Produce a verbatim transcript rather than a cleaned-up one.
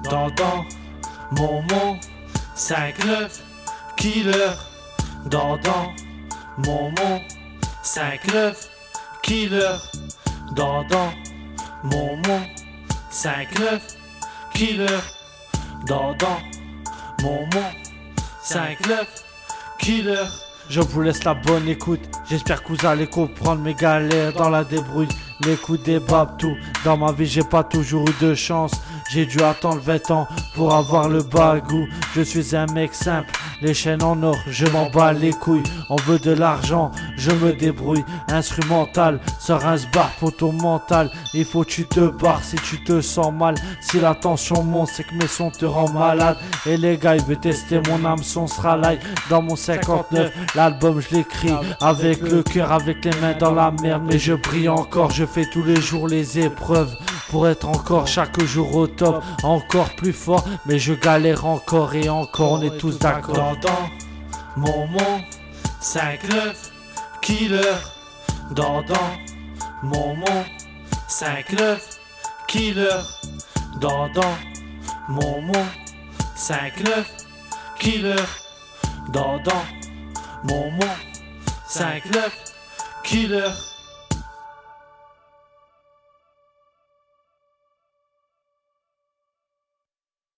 Dandan, Momo, cinq neuf, killer. Dandan, Momo, cinq neuf, killer. Dandan, Momo, cinq neuf, killer. Dandan, Momo, cinq neuf, killer. Je vous laisse la bonne écoute, j'espère que vous allez comprendre mes galères dans la débrouille. Les coups des babes, tout. Dans ma vie j'ai pas toujours eu de chance. J'ai dû attendre vingt ans pour avoir le bagou. Je suis un mec simple, les chaînes en or, je m'en bats les couilles. On veut de l'argent, je me débrouille. Instrumental, sors un sbar pour ton mental. Il faut que tu te barres si tu te sens mal. Si la tension monte, c'est que mes sons te rendent malade. Et les gars, ils veulent tester mon âme, son sera live. Dans mon cinquante-neuf, l'album je l'écris avec le cœur, avec les mains dans la merde. Mais je brille encore, je fais tous les jours les épreuves pour être encore chaque jour au top, encore plus fort, mais je galère encore et encore, on est tous d'accord. Dandan, Momo, cinq neuf, killer. Dandan, Momo, cinq neuf, killer. Dandan, Momo, cinq neuf, killer. Dandan, Momo, cinq neuf, killer.